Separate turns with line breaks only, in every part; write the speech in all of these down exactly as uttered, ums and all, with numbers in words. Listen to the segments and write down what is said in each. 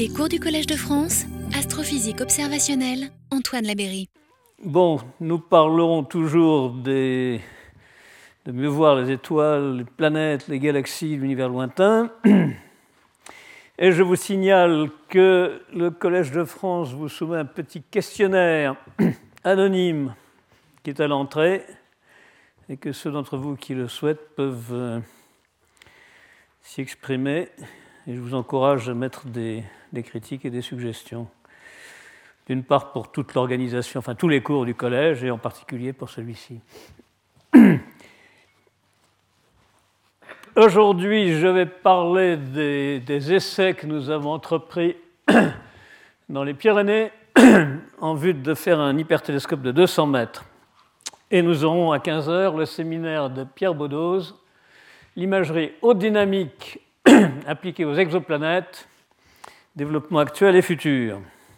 Les cours du Collège de France, astrophysique observationnelle, Antoine Labeyrie.
Bon, nous parlerons toujours des, de mieux voir les étoiles, les planètes, les galaxies, l'univers lointain. Et je vous signale que le Collège de France vous soumet un petit questionnaire anonyme qui est à l'entrée et que ceux d'entre vous qui le souhaitent peuvent euh, s'y exprimer. Et je vous encourage à mettre des, des critiques et des suggestions. D'une part pour toute l'organisation, enfin tous les cours du collège, et en particulier pour celui-ci. Aujourd'hui, je vais parler des, des essais que nous avons entrepris dans les Pyrénées en vue de faire un hypertélescope de deux cents mètres. Et nous aurons à quinze heures le séminaire de Pierre Baudose, l'imagerie haute dynamique appliquée aux exoplanètes, développement actuel et futur.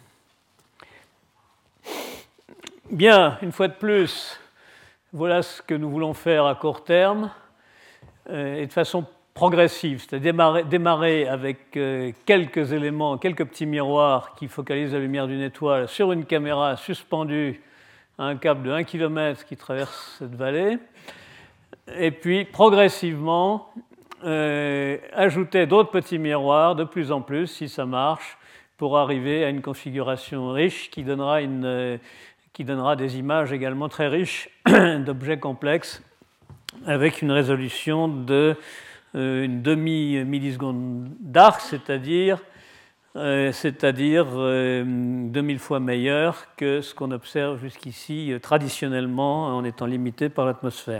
Bien, une fois de plus, voilà ce que nous voulons faire à court terme euh, et de façon progressive, c'est-à-dire démarrer, démarrer avec euh, quelques éléments, quelques petits miroirs qui focalisent la lumière d'une étoile sur une caméra suspendue à un câble de un kilomètre qui traverse cette vallée, et puis progressivement euh, ajouter d'autres petits miroirs de plus en plus, si ça marche, pour arriver à une configuration riche qui donnera une... Euh, qui donnera des images également très riches d'objets complexes avec une résolution de euh, une demi-milliseconde d'arc, c'est-à-dire, euh, c'est-à-dire euh, deux mille fois meilleure que ce qu'on observe jusqu'ici euh, traditionnellement en étant limité par l'atmosphère.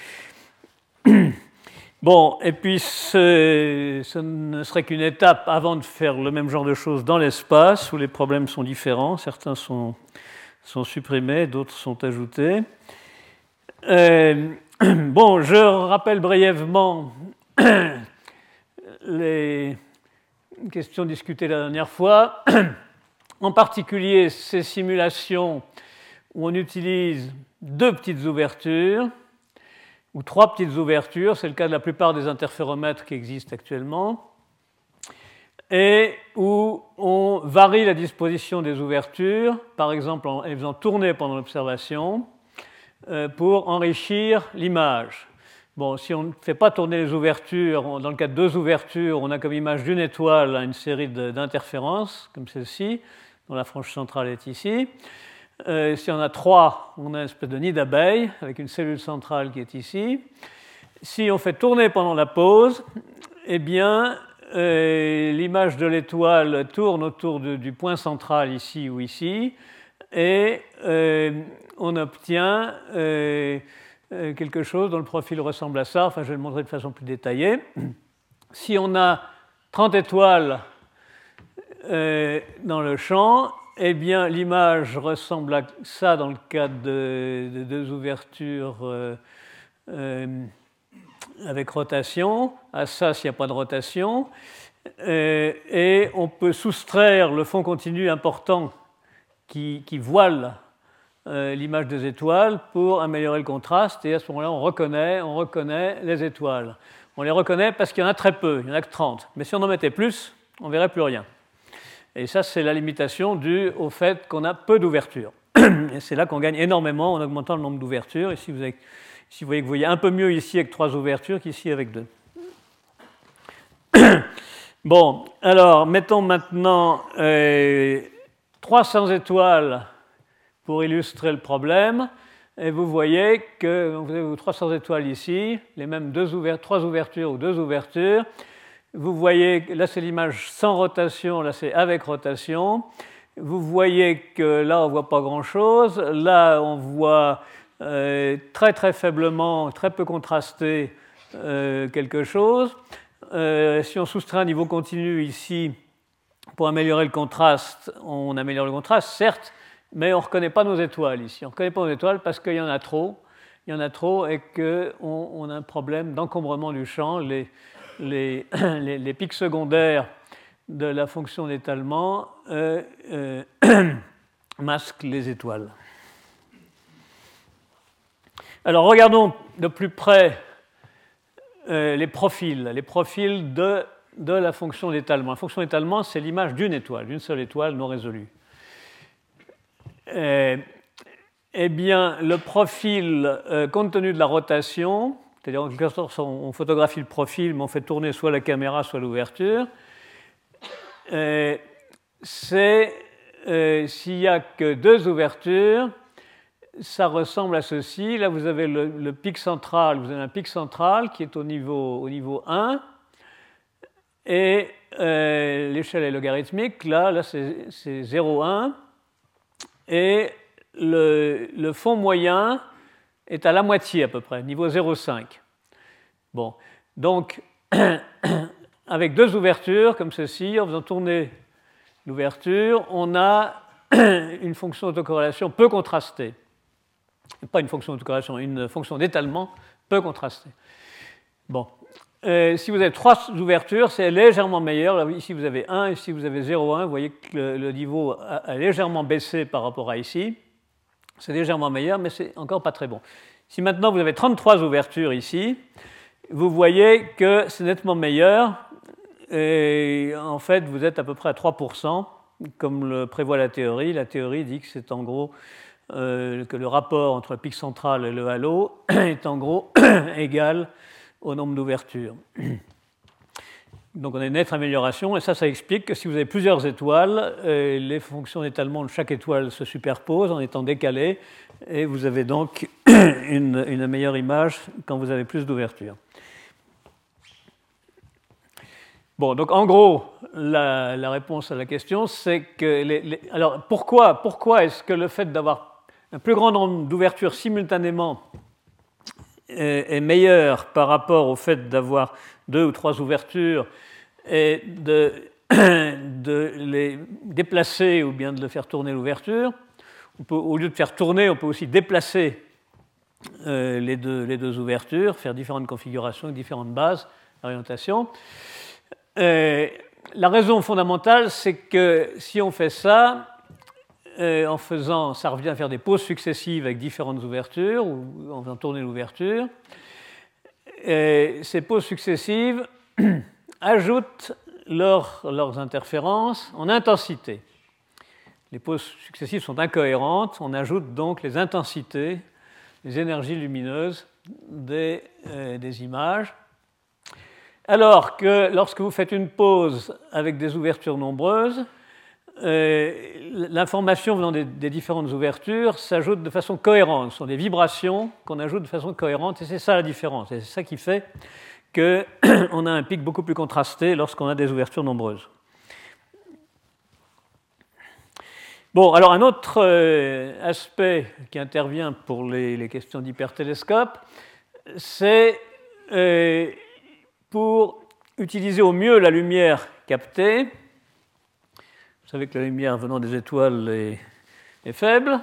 Bon, et puis ce, ce ne serait qu'une étape avant de faire le même genre de choses dans l'espace où les problèmes sont différents, certains sont sont supprimés, d'autres sont ajoutés. Euh, bon, je rappelle brièvement les questions discutées la dernière fois, en particulier ces simulations où on utilise deux petites ouvertures, ou trois petites ouvertures, c'est le cas de la plupart des interféromètres qui existent actuellement, et où on varie la disposition des ouvertures, par exemple en les faisant tourner pendant l'observation, euh, pour enrichir l'image. Bon, si on ne fait pas tourner les ouvertures, dans le cas de deux ouvertures, on a comme image d'une étoile une série d'interférences, comme celle-ci, dont la frange centrale est ici. Euh, si on a trois, on a une espèce de nid d'abeille, avec une cellule centrale qui est ici. Si on fait tourner pendant la pause, eh bien, Euh, l'image de l'étoile tourne autour de, du point central ici ou ici, et euh, on obtient euh, euh, quelque chose dont le profil ressemble à ça. Enfin, je vais le montrer de façon plus détaillée. Si on a trente étoiles euh, dans le champ, eh bien, l'image ressemble à ça dans le cas de, de deux ouvertures euh, euh, avec rotation, à ça s'il n'y a pas de rotation, euh, et on peut soustraire le fond continu important qui, qui voile euh, l'image des étoiles pour améliorer le contraste, et à ce moment-là on reconnaît, on reconnaît les étoiles. On les reconnaît parce qu'il y en a très peu, il n'y en a que trente, mais si on en mettait plus, on ne verrait plus rien. Et ça, c'est la limitation due au fait qu'on a peu d'ouvertures. Et c'est là qu'on gagne énormément en augmentant le nombre d'ouvertures. Ici, vous avez Si vous voyez que vous voyez un peu mieux ici avec trois ouvertures qu'ici avec deux. Bon, alors, mettons maintenant euh, trois cents étoiles pour illustrer le problème. Et vous voyez que vous avez trois cents étoiles ici, les mêmes deux ouvertures, trois ouvertures ou deux ouvertures. Vous voyez, là c'est l'image sans rotation, là c'est avec rotation. Vous voyez que là on ne voit pas grand-chose. Là on voit Euh, très très faiblement, très peu contrasté euh, quelque chose. Euh, si on soustrait un niveau continu ici pour améliorer le contraste, on améliore le contraste, certes, mais on ne reconnaît pas nos étoiles ici. On ne reconnaît pas nos étoiles parce qu'il y en a trop. Il y en a trop et qu'on on a un problème d'encombrement du champ. Les, les, les, les pics secondaires de la fonction d'étalement euh, euh, masquent les étoiles. Alors, regardons de plus près euh, les profils, les profils de de la fonction d'étalement. La fonction d'étalement, c'est l'image d'une étoile, d'une seule étoile non résolue. Et, eh bien, le profil, euh, compte tenu de la rotation, c'est-à-dire en quelque sorte, on photographie le profil, mais on fait tourner soit la caméra, soit l'ouverture, euh, c'est euh, s'il n'y a que deux ouvertures, ça ressemble à ceci. Là, vous avez le, le pic central, vous avez un pic central qui est au niveau, au niveau un, et euh, l'échelle est logarithmique. Là, là c'est, c'est zéro virgule un, et le, le fond moyen est à la moitié à peu près, niveau zéro virgule cinq. Bon, donc, avec deux ouvertures comme ceci, en faisant tourner l'ouverture, on a une fonction d'autocorrélation peu contrastée. Pas une fonction d'autocorrélation, une fonction d'étalement peu contrastée. Bon, euh, si vous avez trois ouvertures, c'est légèrement meilleur. Là, ici, vous avez un, ici, vous avez zéro virgule un. Vous voyez que le, le niveau a, a légèrement baissé par rapport à ici. C'est légèrement meilleur, mais c'est encore pas très bon. Si maintenant vous avez trente-trois ouvertures ici, vous voyez que c'est nettement meilleur. Et en fait, vous êtes à peu près à trois pour cent, comme le prévoit la théorie. La théorie dit que c'est en gros euh, que le rapport entre le pic central et le halo est en gros égal au nombre d'ouvertures. Donc on a une nette amélioration, et ça, ça explique que si vous avez plusieurs étoiles, euh, les fonctions d'étalement de chaque étoile se superposent en étant décalées, et vous avez donc une, une meilleure image quand vous avez plus d'ouvertures. Bon, donc en gros, la, la réponse à la question, c'est que... Les, les, alors, pourquoi, pourquoi est-ce que le fait d'avoir un plus grand nombre d'ouvertures simultanément est, est meilleur par rapport au fait d'avoir deux ou trois ouvertures et de, de les déplacer ou bien de le faire tourner l'ouverture? On peut, au lieu de faire tourner, on peut aussi déplacer euh, les, deux, les deux ouvertures, faire différentes configurations, différentes bases d'orientation. Euh, la raison fondamentale, c'est que si on fait ça, euh, en faisant, ça revient à faire des pauses successives avec différentes ouvertures, ou en faisant tourner l'ouverture. Et ces pauses successives ajoutent leur, leurs interférences en intensité. Les pauses successives sont incohérentes, on ajoute donc les intensités, les énergies lumineuses des, euh, des images. Alors que lorsque vous faites une pause avec des ouvertures nombreuses, euh, l'information venant des, des différentes ouvertures s'ajoute de façon cohérente. Ce sont des vibrations qu'on ajoute de façon cohérente, et c'est ça la différence. Et c'est ça qui fait qu'on a un pic beaucoup plus contrasté lorsqu'on a des ouvertures nombreuses. Bon, alors un autre euh, aspect qui intervient pour les, les questions d'hypertélescope, c'est euh, pour utiliser au mieux la lumière captée. Vous savez que la lumière venant des étoiles est, est faible,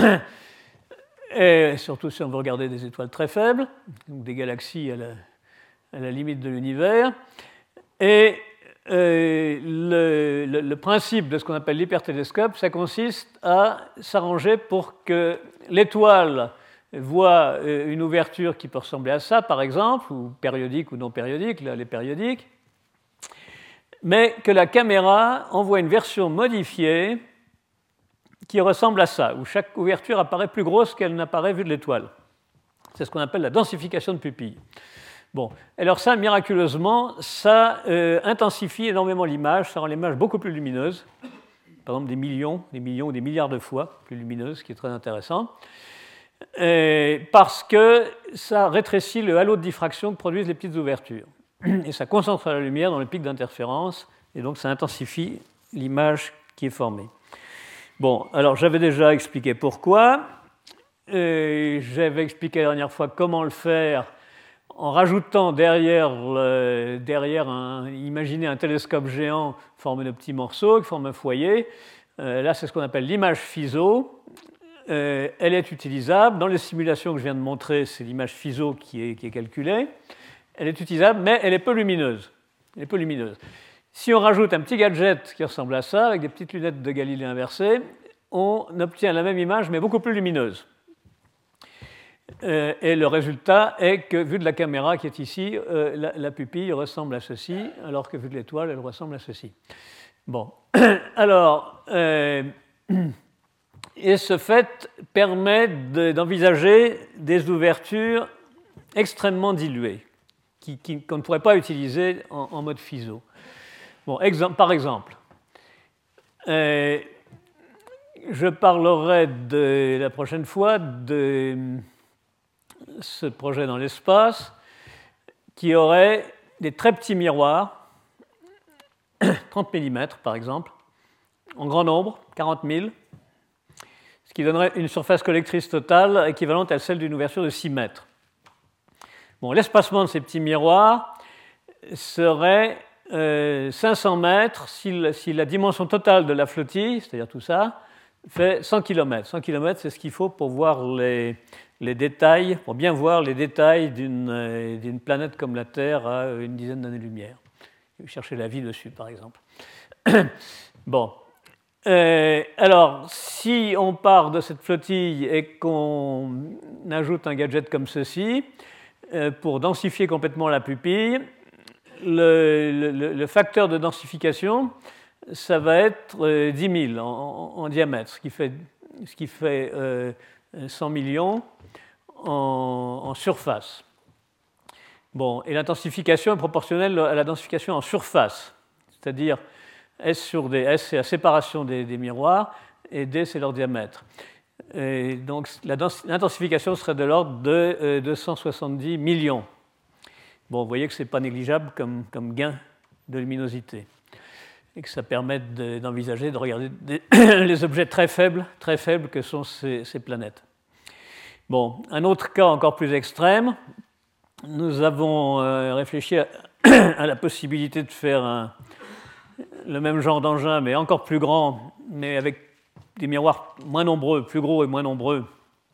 et surtout si on veut regarder des étoiles très faibles, donc des galaxies à la, à la limite de l'univers. Et euh, le, le, le principe de ce qu'on appelle l'hypertélescope, ça consiste à s'arranger pour que l'étoile voit une ouverture qui peut ressembler à ça, par exemple, ou périodique ou non périodique, là, elle est périodique, mais que la caméra envoie une version modifiée qui ressemble à ça, où chaque ouverture apparaît plus grosse qu'elle n'apparaît vue de l'étoile. C'est ce qu'on appelle la densification de pupille. Bon, alors ça, miraculeusement, ça euh, intensifie énormément l'image, ça rend l'image beaucoup plus lumineuse, par exemple des millions, des millions ou des milliards de fois plus lumineuse, ce qui est très intéressant. Et parce que ça rétrécit le halo de diffraction que produisent les petites ouvertures. Et ça concentre la lumière dans le pic d'interférence, et donc ça intensifie l'image qui est formée. Bon, alors j'avais déjà expliqué pourquoi. Et j'avais expliqué la dernière fois comment le faire en rajoutant derrière, le, derrière un, imaginez un télescope géant formé de petits morceaux qui forme un foyer. Euh, là, c'est ce qu'on appelle l'image F I S O. Euh, elle est utilisable. Dans les simulations que je viens de montrer, c'est l'image F I S O qui est, qui est calculée. Elle est utilisable, mais elle est peu lumineuse. Elle est peu lumineuse. Si on rajoute un petit gadget qui ressemble à ça, avec des petites lunettes de Galilée inversées, on obtient la même image, mais beaucoup plus lumineuse. Euh, et le résultat est que, vu de la caméra qui est ici, euh, la, la pupille ressemble à ceci, alors que vu de l'étoile, elle ressemble à ceci. Bon, alors, euh, et ce fait permet de, d'envisager des ouvertures extrêmement diluées, qui, qui, qu'on ne pourrait pas utiliser en, en mode Fizeau. Bon, exemple, par exemple, euh, je parlerai de, la prochaine fois de ce projet dans l'espace qui aurait des très petits miroirs, trente millimètres par exemple, en grand nombre, quarante mille, ce qui donnerait une surface collectrice totale équivalente à celle d'une ouverture de six mètres. Bon, l'espacement de ces petits miroirs serait euh, cinq cents mètres si, si la dimension totale de la flottille, c'est-à-dire tout ça, fait cent kilomètres. cent kilomètres, c'est ce qu'il faut pour voir les, les détails, pour bien voir les détails d'une, euh, d'une planète comme la Terre à une dizaine d'années-lumière. Chercher la vie dessus, par exemple. Bon. Euh, alors, si on part de cette flottille et qu'on ajoute un gadget comme ceci, euh, pour densifier complètement la pupille, le, le, le facteur de densification, ça va être euh, dix mille en, en, en diamètre, ce qui fait, ce qui fait euh, cent millions en, en surface. Bon, et l'intensification est proportionnelle à la densification en surface, c'est-à-dire S sur D. S, c'est la séparation des, des miroirs, et D, c'est leur diamètre. Et donc, la dens- l'intensification serait de l'ordre de euh, deux cent soixante-dix millions. Bon, vous voyez que ce n'est pas négligeable comme, comme gain de luminosité, et que ça permet de, d'envisager, de regarder des, les objets très faibles, très faibles que sont ces, ces planètes. Bon, un autre cas encore plus extrême, nous avons euh, réfléchi à, à la possibilité de faire un, le même genre d'engin, mais encore plus grand, mais avec des miroirs moins nombreux, plus gros et moins nombreux,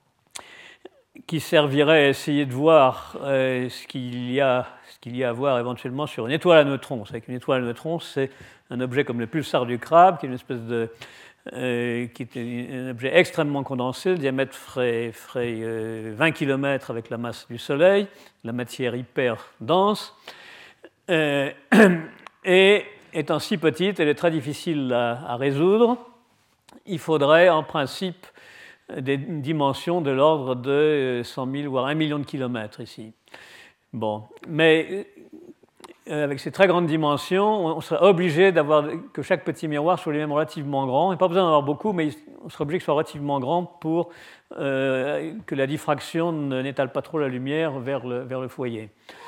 qui serviraient à essayer de voir euh, ce, qu'il y a, ce qu'il y a à voir éventuellement sur une étoile à neutrons. C'est qu'une étoile à neutrons, c'est un objet comme le pulsar du crabe, qui est une espèce de, euh, qui est un objet extrêmement condensé. Le diamètre ferait, ferait euh, vingt kilomètres avec la masse du Soleil, la matière hyper dense, euh, et étant si petite, elle est très difficile à, à résoudre. Il faudrait en principe des dimensions de l'ordre de cent mille, voire un million de kilomètres ici. Bon, mais euh, avec ces très grandes dimensions, on serait obligé d'avoir que chaque petit miroir soit lui-même relativement grand, et pas besoin d'en avoir beaucoup, mais on serait obligé qu'il soit relativement grand pour euh, que la diffraction n'étale pas trop la lumière vers le, vers le foyer.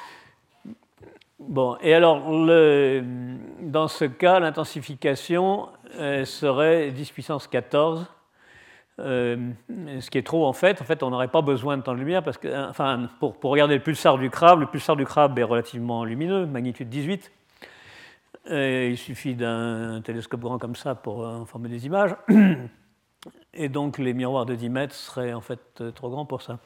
Bon, et alors, le, dans ce cas, l'intensification euh, serait dix puissance quatorze, euh, ce qui est trop en fait. En fait, on n'aurait pas besoin de temps de lumière, parce que, enfin, pour, pour regarder le pulsar du crabe, le pulsar du crabe est relativement lumineux, magnitude dix-huit. Et il suffit d'un télescope grand comme ça pour euh, former des images. Et donc, les miroirs de dix mètres seraient en fait trop grands pour ça.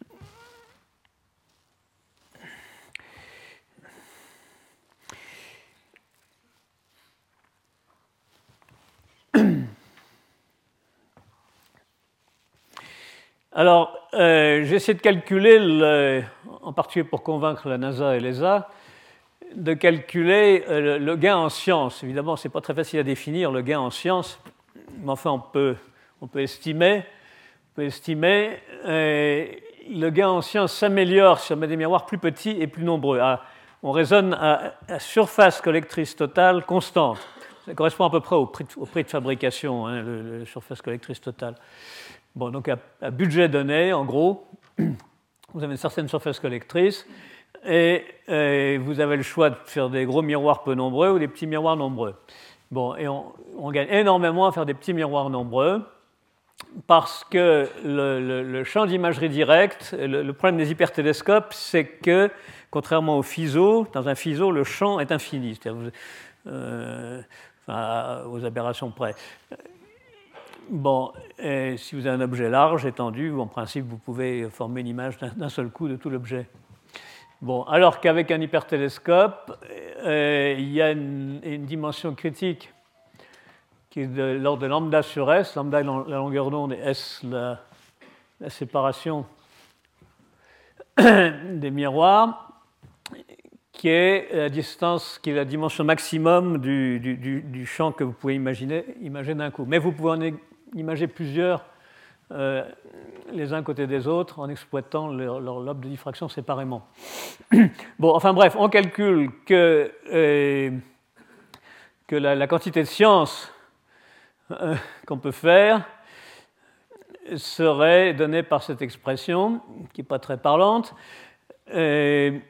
Alors, euh, j'ai essayé de calculer, le, en particulier pour convaincre la NASA et l'E S A, de calculer euh, le, le gain en science. Évidemment, ce n'est pas très facile à définir, le gain en science, mais enfin, on peut, on peut estimer. On peut estimer euh, le gain en science s'améliore si on met des miroirs plus petits et plus nombreux. À, on raisonne à, à surface collectrice totale constante. Ça correspond à peu près au prix de, au prix de fabrication, hein, le, le surface collectrice totale. Bon, donc à, à budget donné, en gros, vous avez une certaine surface collectrice et, et vous avez le choix de faire des gros miroirs peu nombreux ou des petits miroirs nombreux. Bon, et on, on gagne énormément à faire des petits miroirs nombreux parce que le, le, le champ d'imagerie directe, le, le problème des hypertélescopes, c'est que, contrairement au Fizeau, dans un Fizeau, le champ est infini, c'est-à-dire euh, enfin, aux aberrations près. Bon, et si vous avez un objet large, étendu, en principe, vous pouvez former une image d'un seul coup de tout l'objet. Bon, alors qu'avec un hypertélescope, euh, il y a une, une dimension critique qui est de l'ordre de lambda sur S. Lambda est la longueur d'onde et S la, la séparation des miroirs, qui est la distance, qui est la dimension maximum du, du, du, du champ que vous pouvez imaginer, imaginer d'un coup. Mais vous pouvez en imaginer plusieurs euh, les uns côté des autres en exploitant leur, leur lobe de diffraction séparément. Bon, enfin bref, on calcule que, euh, que la, la quantité de science euh, qu'on peut faire serait donnée par cette expression, qui n'est pas très parlante, euh,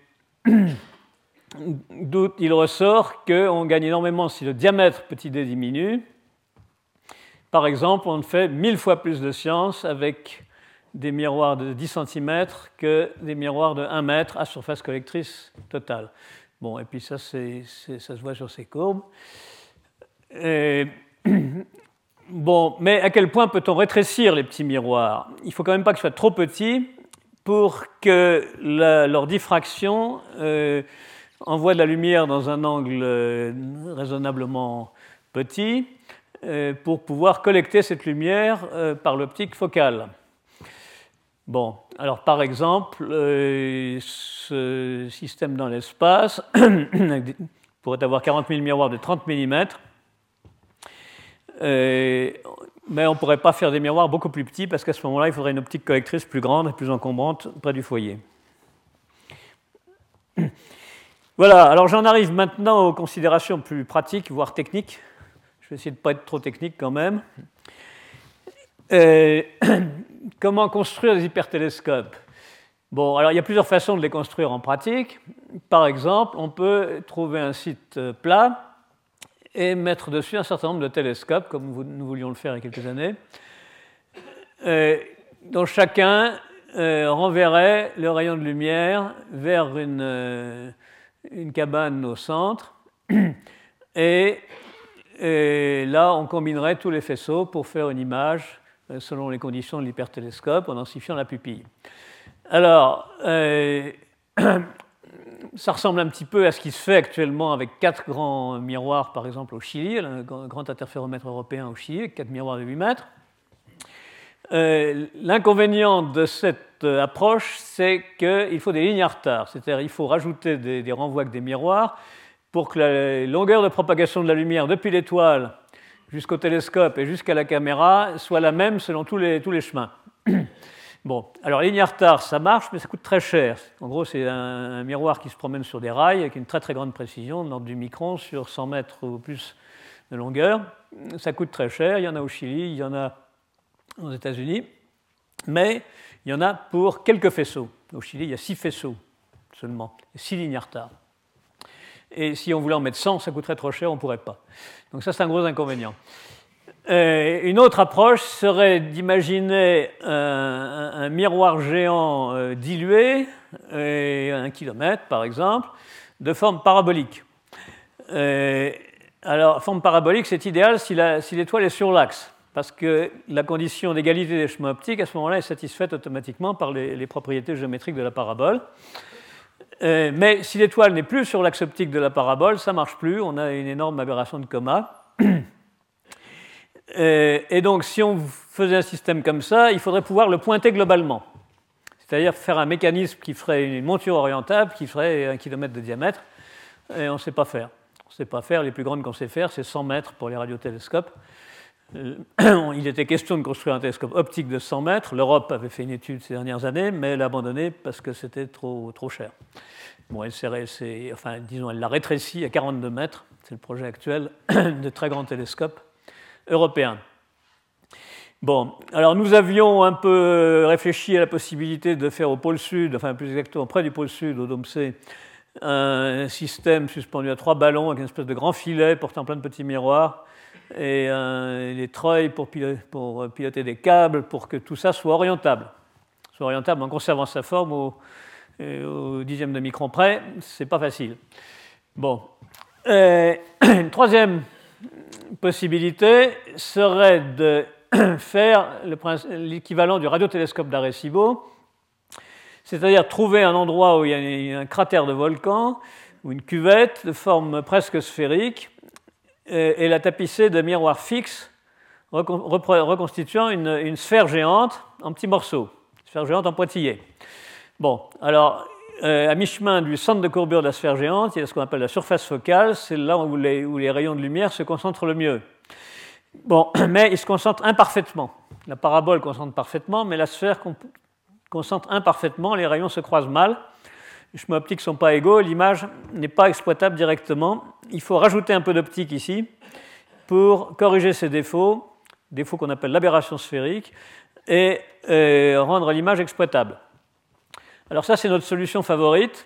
d'où il ressort qu'on gagne énormément si le diamètre petit d diminue. Par exemple, on fait mille fois plus de science avec des miroirs de dix centimètres que des miroirs de un mètre à surface collectrice totale. Bon, et puis ça, c'est, c'est, ça se voit sur ces courbes. Et bon, mais à quel point peut-on rétrécir les petits miroirs? Il ne faut quand même pas qu'ils soient trop petits pour que la, leur diffraction euh, envoie de la lumière dans un angle euh, raisonnablement petit euh, pour pouvoir collecter cette lumière euh, par l'optique focale. Bon, alors par exemple, euh, ce système dans l'espace pourrait avoir quarante mille miroirs de trente millimètres. Euh, mais on ne pourrait pas faire des miroirs beaucoup plus petits parce qu'à ce moment-là, il faudrait une optique collectrice plus grande et plus encombrante près du foyer. Voilà, alors j'en arrive maintenant aux considérations plus pratiques, voire techniques. Je vais essayer de ne pas être trop technique quand même. Euh, comment construire des hypertélescopes? Bon, alors il y a plusieurs façons de les construire en pratique. Par exemple, on peut trouver un site plat et mettre dessus un certain nombre de télescopes, comme nous voulions le faire il y a quelques années, euh, dont chacun euh, renverrait le rayon de lumière vers une, euh, une cabane au centre, et, et là on combinerait tous les faisceaux pour faire une image euh, selon les conditions de l'hypertélescope en densifiant la pupille. Alors, euh, ça ressemble un petit peu à ce qui se fait actuellement avec quatre grands miroirs, par exemple au Chili, le grand interféromètre européen au Chili, quatre miroirs de huit mètres. Euh, l'inconvénient de cette approche, c'est qu'il faut des lignes à retard, c'est-à-dire qu'il faut rajouter des, des renvois avec des miroirs pour que la longueur de propagation de la lumière depuis l'étoile jusqu'au télescope et jusqu'à la caméra soit la même selon tous les, tous les chemins. Bon, alors ligne à retard, ça marche, mais ça coûte très cher. En gros, c'est un, un miroir qui se promène sur des rails avec une très très grande précision, de l'ordre du micron sur cent mètres ou plus de longueur. Ça coûte très cher, il y en a au Chili, il y en a aux États-Unis, mais il y en a pour quelques faisceaux. Au Chili, il y a six faisceaux seulement, six lignes à retard. Et si on voulait en mettre cent, ça coûterait trop cher, on ne pourrait pas. Donc ça, c'est un gros inconvénient. Euh, une autre approche serait d'imaginer un, un, un miroir géant euh, dilué, euh, un kilomètre par exemple, de forme parabolique. Euh, alors, forme parabolique, c'est idéal si, la, si l'étoile est sur l'axe, parce que la condition d'égalité des chemins optiques, à ce moment-là, est satisfaite automatiquement par les, les propriétés géométriques de la parabole. Euh, mais si l'étoile n'est plus sur l'axe optique de la parabole, ça ne marche plus, on a une énorme aberration de coma. Et donc, si on faisait un système comme ça, il faudrait pouvoir le pointer globalement. C'est-à-dire faire un mécanisme qui ferait une monture orientable, qui ferait un kilomètre de diamètre, et on ne sait pas faire. On ne sait pas faire. Les plus grandes qu'on sait faire, c'est cent mètres pour les radiotélescopes. Il était question de construire un télescope optique de cent mètres. L'Europe avait fait une étude ces dernières années, mais elle l'a abandonné parce que c'était trop, trop cher. Bon, elle s'est, c'est, enfin, disons, elle l'a rétréci à quarante-deux mètres. C'est le projet actuel de très grands télescopes européen. Bon, alors nous avions un peu réfléchi à la possibilité de faire au pôle sud, enfin plus exactement près du pôle sud, au dôme C, un système suspendu à trois ballons avec une espèce de grand filet portant plein de petits miroirs et un, des treuils pour piloter, pour piloter des câbles pour que tout ça soit orientable. Soit orientable en conservant sa forme au, au dixième de micron près, c'est pas facile. Bon, euh, une troisième possibilité serait de faire le, l'équivalent du radiotélescope d'Arecibo, c'est-à-dire trouver un endroit où il y a un cratère de volcan ou une cuvette de forme presque sphérique et, et la tapisser de miroirs fixes reconstituant une, une sphère géante en petits morceaux, une sphère géante en pointillés. Bon, alors, euh, à mi-chemin du centre de courbure de la sphère géante, il y a ce qu'on appelle la surface focale, c'est là où les, où les rayons de lumière se concentrent le mieux. Bon, mais ils se concentrent imparfaitement. La parabole concentre parfaitement, mais la sphère concentre imparfaitement, les rayons se croisent mal. Les chemins optiques ne sont pas égaux, l'image n'est pas exploitable directement. Il faut rajouter un peu d'optique ici pour corriger ces défauts, défauts qu'on appelle l'aberration sphérique, et euh, rendre l'image exploitable. Alors ça, c'est notre solution favorite,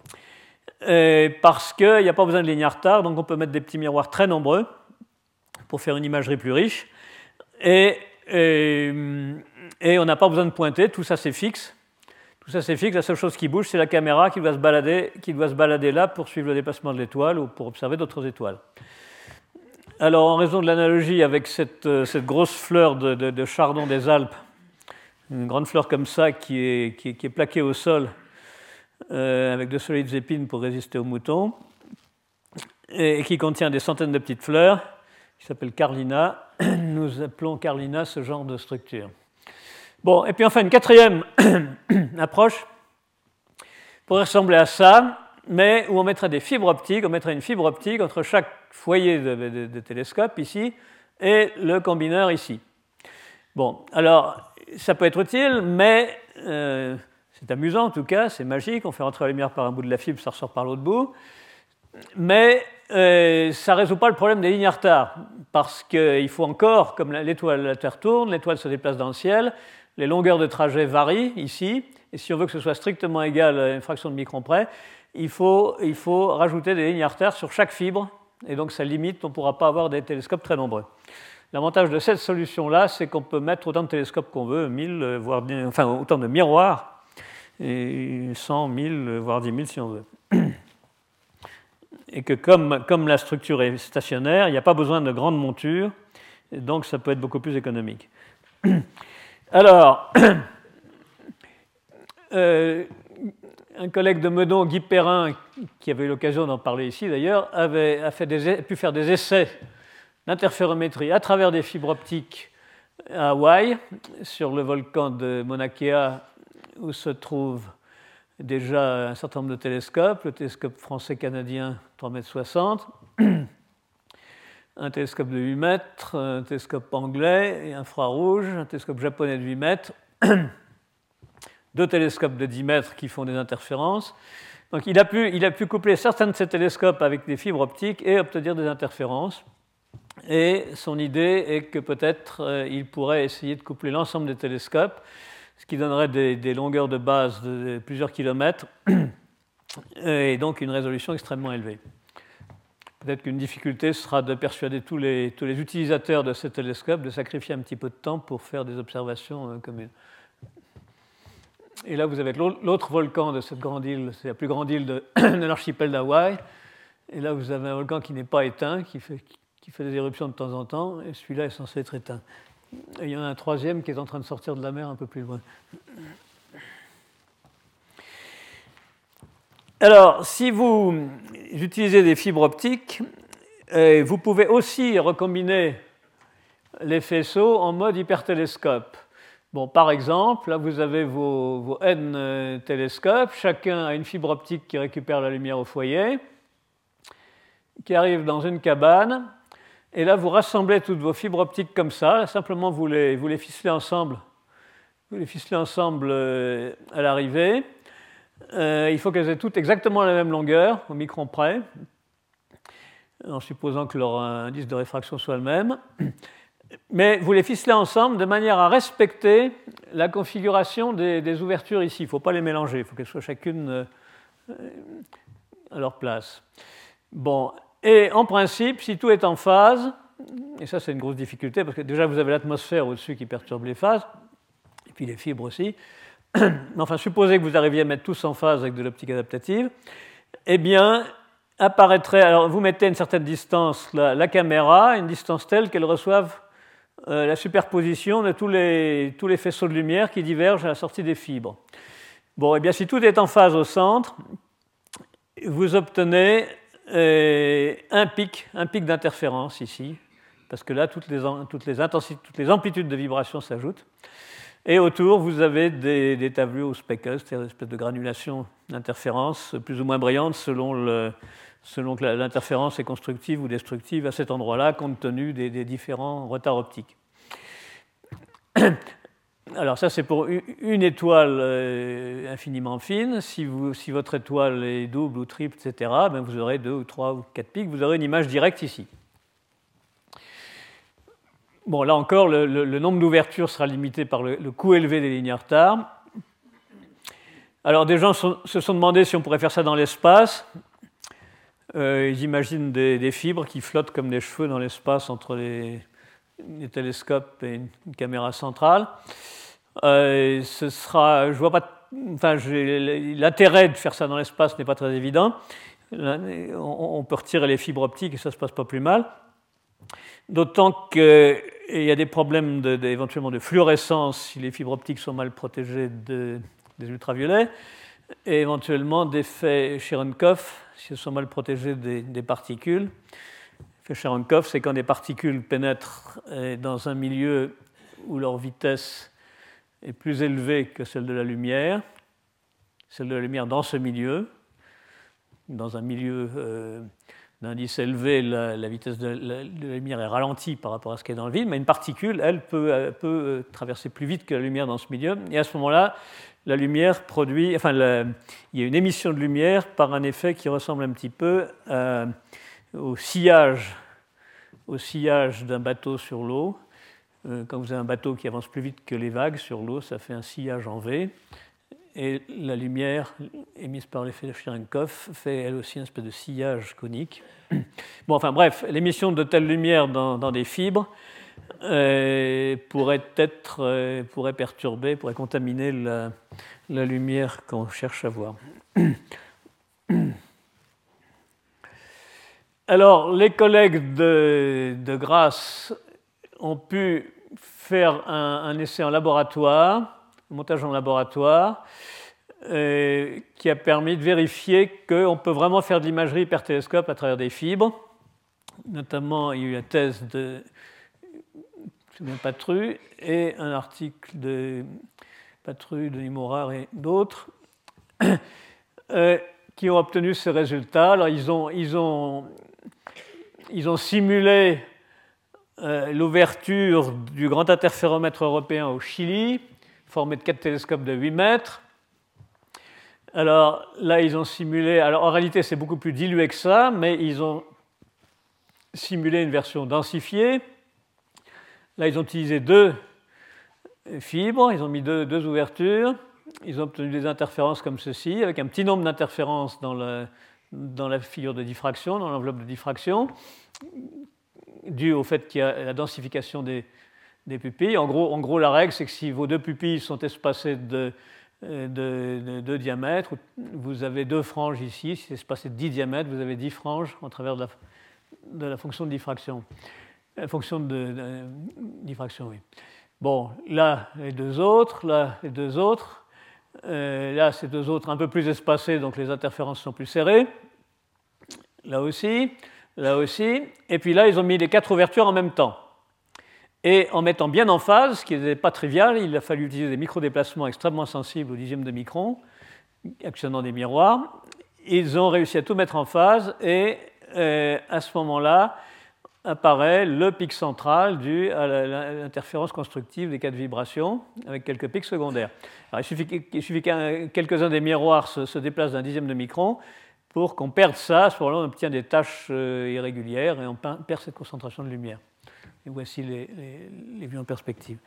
euh, parce qu'il n'y a pas besoin de linéaire tard, donc on peut mettre des petits miroirs très nombreux pour faire une imagerie plus riche, et, et, et on n'a pas besoin de pointer, tout ça c'est fixe. Tout ça c'est fixe, la seule chose qui bouge, c'est la caméra qui doit se balader, qui doit se balader là pour suivre le déplacement de l'étoile ou pour observer d'autres étoiles. Alors, en raison de l'analogie avec cette, cette grosse fleur de, de, de chardon des Alpes, une grande fleur comme ça qui est, qui est, qui est plaquée au sol euh, avec de solides épines pour résister aux moutons, et, et qui contient des centaines de petites fleurs, qui s'appelle Carlina. Nous appelons Carlina ce genre de structure. Bon, et puis enfin, une quatrième approche pourrait ressembler à ça, mais où on mettrait des fibres optiques, on mettrait une fibre optique entre chaque foyer de, de, de télescope ici et le combineur ici. Bon, alors, ça peut être utile, mais euh, c'est amusant en tout cas, c'est magique, on fait rentrer la lumière par un bout de la fibre, ça ressort par l'autre bout, mais euh, ça ne résout pas le problème des lignes retard, parce qu'il faut encore, comme l'étoile, la Terre tourne, l'étoile se déplace dans le ciel, les longueurs de trajet varient ici, et si on veut que ce soit strictement égal à une fraction de micron près, il faut, il faut rajouter des lignes à retard sur chaque fibre, et donc ça limite, on ne pourra pas avoir des télescopes très nombreux. L'avantage de cette solution-là, c'est qu'on peut mettre autant de télescopes qu'on veut, mille, voire, enfin autant de miroirs, et cent, mille, voire dix mille si on veut. Et que comme, comme la structure est stationnaire, il n'y a pas besoin de grandes montures, et donc ça peut être beaucoup plus économique. Alors, euh, un collègue de Meudon, Guy Perrin, qui avait eu l'occasion d'en parler ici d'ailleurs, avait a fait des, pu faire des essais d'interférométrie à travers des fibres optiques à Hawaï, sur le volcan de Mauna Kea, où se trouvent déjà un certain nombre de télescopes, le télescope français-canadien trois mètres soixante, un télescope de huit mètres, un télescope anglais et infrarouge, un télescope japonais de huit mètres, deux télescopes de dix mètres qui font des interférences. Donc il a pu, il a pu coupler certains de ces télescopes avec des fibres optiques et obtenir des interférences. Et son idée est que peut-être euh, il pourrait essayer de coupler l'ensemble des télescopes, ce qui donnerait des, des longueurs de base de plusieurs kilomètres et donc une résolution extrêmement élevée. Peut-être qu'une difficulté sera de persuader tous les, tous les utilisateurs de ces télescopes de sacrifier un petit peu de temps pour faire des observations euh, communes. Et là, vous avez l'autre volcan de cette grande île, c'est la plus grande île de, de l'archipel d'Hawaï. Et là, vous avez un volcan qui n'est pas éteint, qui fait, qui fait des éruptions de temps en temps, et celui-là est censé être éteint. Et il y en a un troisième qui est en train de sortir de la mer un peu plus loin. Alors, si vous utilisez des fibres optiques, euh, vous pouvez aussi recombiner les faisceaux en mode hypertélescope. Bon, par exemple, là vous avez vos, vos N télescopes, chacun a une fibre optique qui récupère la lumière au foyer, qui arrive dans une cabane, et là vous rassemblez toutes vos fibres optiques comme ça, simplement vous les, vous les ficelez ensemble, vous les ficelez ensemble euh, à l'arrivée. Euh, il faut qu'elles aient toutes exactement la même longueur, au micron près, en supposant que leur indice de réfraction soit le même. Mais vous les ficelez ensemble de manière à respecter la configuration des, des ouvertures ici. Il ne faut pas les mélanger, il faut qu'elles soient chacune euh, à leur place. Bon, et en principe, si tout est en phase, et ça c'est une grosse difficulté, parce que déjà vous avez l'atmosphère au-dessus qui perturbe les phases, et puis les fibres aussi, mais enfin, supposez que vous arriviez à mettre tous en phase avec de l'optique adaptative, eh bien, apparaîtrait, alors vous mettez à une certaine distance la, la caméra, une distance telle qu'elle reçoive euh, la superposition de tous les, tous les faisceaux de lumière qui divergent à la sortie des fibres. Bon, eh bien, si tout est en phase au centre, vous obtenez euh, un pic, un pic d'interférence ici, parce que là, toutes les, toutes les intensités, toutes les amplitudes de vibration s'ajoutent. Et autour, vous avez des, des tableaux speckles, c'est-à-dire des espèces de granulations d'interférences plus ou moins brillantes selon, le, selon que l'interférence est constructive ou destructive à cet endroit-là, compte tenu des, des différents retards optiques. Alors ça, c'est pour une étoile euh, infiniment fine. Si, vous, si votre étoile est double ou triple, et cetera, ben vous aurez deux ou trois ou quatre pics. Vous aurez une image directe ici. Bon, là encore, le, le, le nombre d'ouvertures sera limité par le, le coût élevé des lignes à retard. Alors, des gens sont, se sont demandé si on pourrait faire ça dans l'espace. Euh, ils imaginent des, des fibres qui flottent comme des cheveux dans l'espace entre les, les télescopes et une, une caméra centrale. Euh, ce sera, je vois pas, enfin, l'intérêt de faire ça dans l'espace n'est pas très évident. On, on peut retirer les fibres optiques et ça se passe pas plus mal. D'autant qu'il y a des problèmes de, de, éventuellement de fluorescence si les fibres optiques sont mal protégées de, des ultraviolets, et éventuellement d'effets Cherenkov si elles sont mal protégées des, des particules. L'effet Cherenkov, c'est quand des particules pénètrent dans un milieu où leur vitesse est plus élevée que celle de la lumière, celle de la lumière dans ce milieu, dans un milieu euh, d'indice élevé, la, la vitesse de la, de la lumière est ralentie par rapport à ce qui est dans le vide, mais une particule, elle, peut, elle peut traverser plus vite que la lumière dans ce milieu. Et à ce moment-là, la lumière produit, enfin, la, il y a une émission de lumière par un effet qui ressemble un petit peu euh, au sillage, au sillage d'un bateau sur l'eau. Euh, quand vous avez un bateau qui avance plus vite que les vagues sur l'eau, ça fait un sillage en V. Et la lumière émise par l'effet de Cherenkov fait elle aussi une espèce de sillage conique. Bon, enfin bref, l'émission de telle lumière dans, dans des fibres euh, pourrait être, euh, pourrait perturber, pourrait contaminer la, la lumière qu'on cherche à voir. Alors, les collègues de, de Grasse ont pu faire un, un essai en laboratoire, un montage en laboratoire, euh, qui a permis de vérifier qu'on peut vraiment faire de l'imagerie hypertélescope à travers des fibres. Notamment, il y a eu la thèse de Patru et un article de Patru, de Nimorard et d'autres euh, qui ont obtenu ces résultats. Alors, ils ont, ils ont, ils ont simulé euh, l'ouverture du grand interféromètre européen au Chili, formé de quatre télescopes de huit mètres. Alors là, ils ont simulé, alors en réalité c'est beaucoup plus dilué que ça, mais ils ont simulé une version densifiée. Là, ils ont utilisé deux fibres, ils ont mis deux, deux ouvertures, ils ont obtenu des interférences comme ceci, avec un petit nombre d'interférences dans la, dans la figure de diffraction, dans l'enveloppe de diffraction, dû au fait qu'il y a la densification des, des pupilles. En gros, en gros, la règle, c'est que si vos deux pupilles sont espacées de De, de, de diamètre, vous avez deux franges ici, si c'est espacé de dix diamètres, vous avez dix franges en travers de la, de la fonction de diffraction. La fonction de, de diffraction, oui. Bon, là, les deux autres, là, les deux autres, euh, là, ces deux autres un peu plus espacés, donc les interférences sont plus serrées. Là aussi, là aussi, et puis là, ils ont mis les quatre ouvertures en même temps. Et en mettant bien en phase, ce qui n'est pas trivial, il a fallu utiliser des microdéplacements extrêmement sensibles au dixième de micron, actionnant des miroirs. Ils ont réussi à tout mettre en phase et euh, à ce moment-là apparaît le pic central dû à l'interférence constructive des quatre vibrations avec quelques pics secondaires. Alors, il suffit, il suffit que quelques-uns des miroirs se, se déplacent d'un dixième de micron pour qu'on perde ça. À ce moment-là, on obtient des taches euh, irrégulières et on perd cette concentration de lumière. Et voici les, les, les vues en perspective.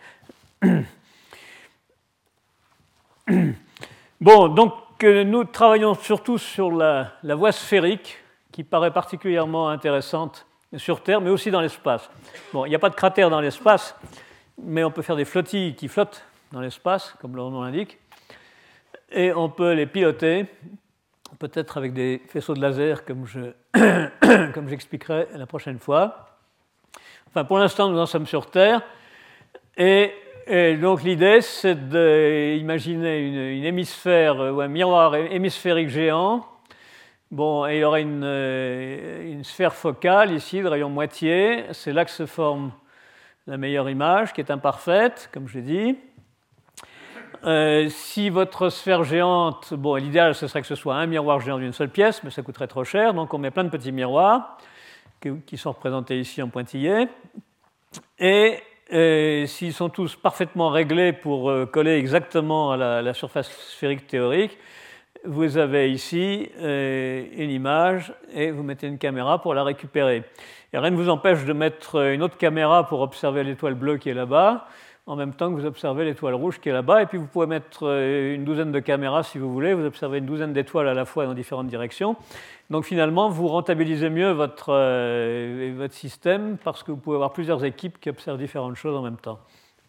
Bon, donc euh, nous travaillons surtout sur la, la voie sphérique, qui paraît particulièrement intéressante sur Terre, mais aussi dans l'espace. Bon, il n'y a pas de cratère dans l'espace, mais on peut faire des flottilles qui flottent dans l'espace, comme leur nom l'indique, et on peut les piloter, peut-être avec des faisceaux de laser, comme, je, comme j'expliquerai la prochaine fois. Enfin, pour l'instant, nous en sommes sur Terre. Et, et donc, l'idée, c'est d'imaginer une, une hémisphère ou un miroir hémisphérique géant. Bon, et il y aurait une, une sphère focale ici, de rayon moitié. C'est là que se forme la meilleure image, qui est imparfaite, comme je l'ai dit. Euh, si votre sphère géante, bon, l'idéal, ce serait que ce soit un miroir géant d'une seule pièce, mais ça coûterait trop cher, donc on met plein de petits miroirs qui, qui sont représentés ici en pointillés. Et euh, s'ils sont tous parfaitement réglés pour euh, coller exactement à la, la surface sphérique théorique, vous avez ici euh, une image et vous mettez une caméra pour la récupérer. Et rien ne vous empêche de mettre une autre caméra pour observer l'étoile bleue qui est là-bas, en même temps que vous observez l'étoile rouge qui est là-bas. Et puis vous pouvez mettre une douzaine de caméras si vous voulez. Vous observez une douzaine d'étoiles à la fois dans différentes directions. Donc finalement, vous rentabilisez mieux votre, euh, votre système parce que vous pouvez avoir plusieurs équipes qui observent différentes choses en même temps.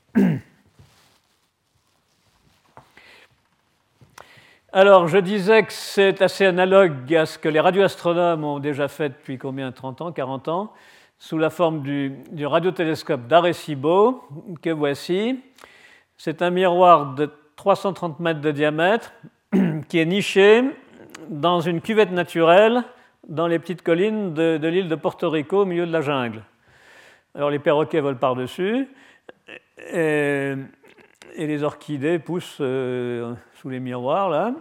Alors, je disais que c'est assez analogue à ce que les radioastronomes ont déjà fait depuis combien, trente ans, quarante ans, sous la forme du, du radiotélescope d'Arecibo, que voici. C'est un miroir de trois cent trente mètres de diamètre qui est niché dans une cuvette naturelle dans les petites collines de, de l'île de Porto Rico au milieu de la jungle. Alors, les perroquets volent par-dessus. Et, et les orchidées poussent euh, sous les miroirs, là.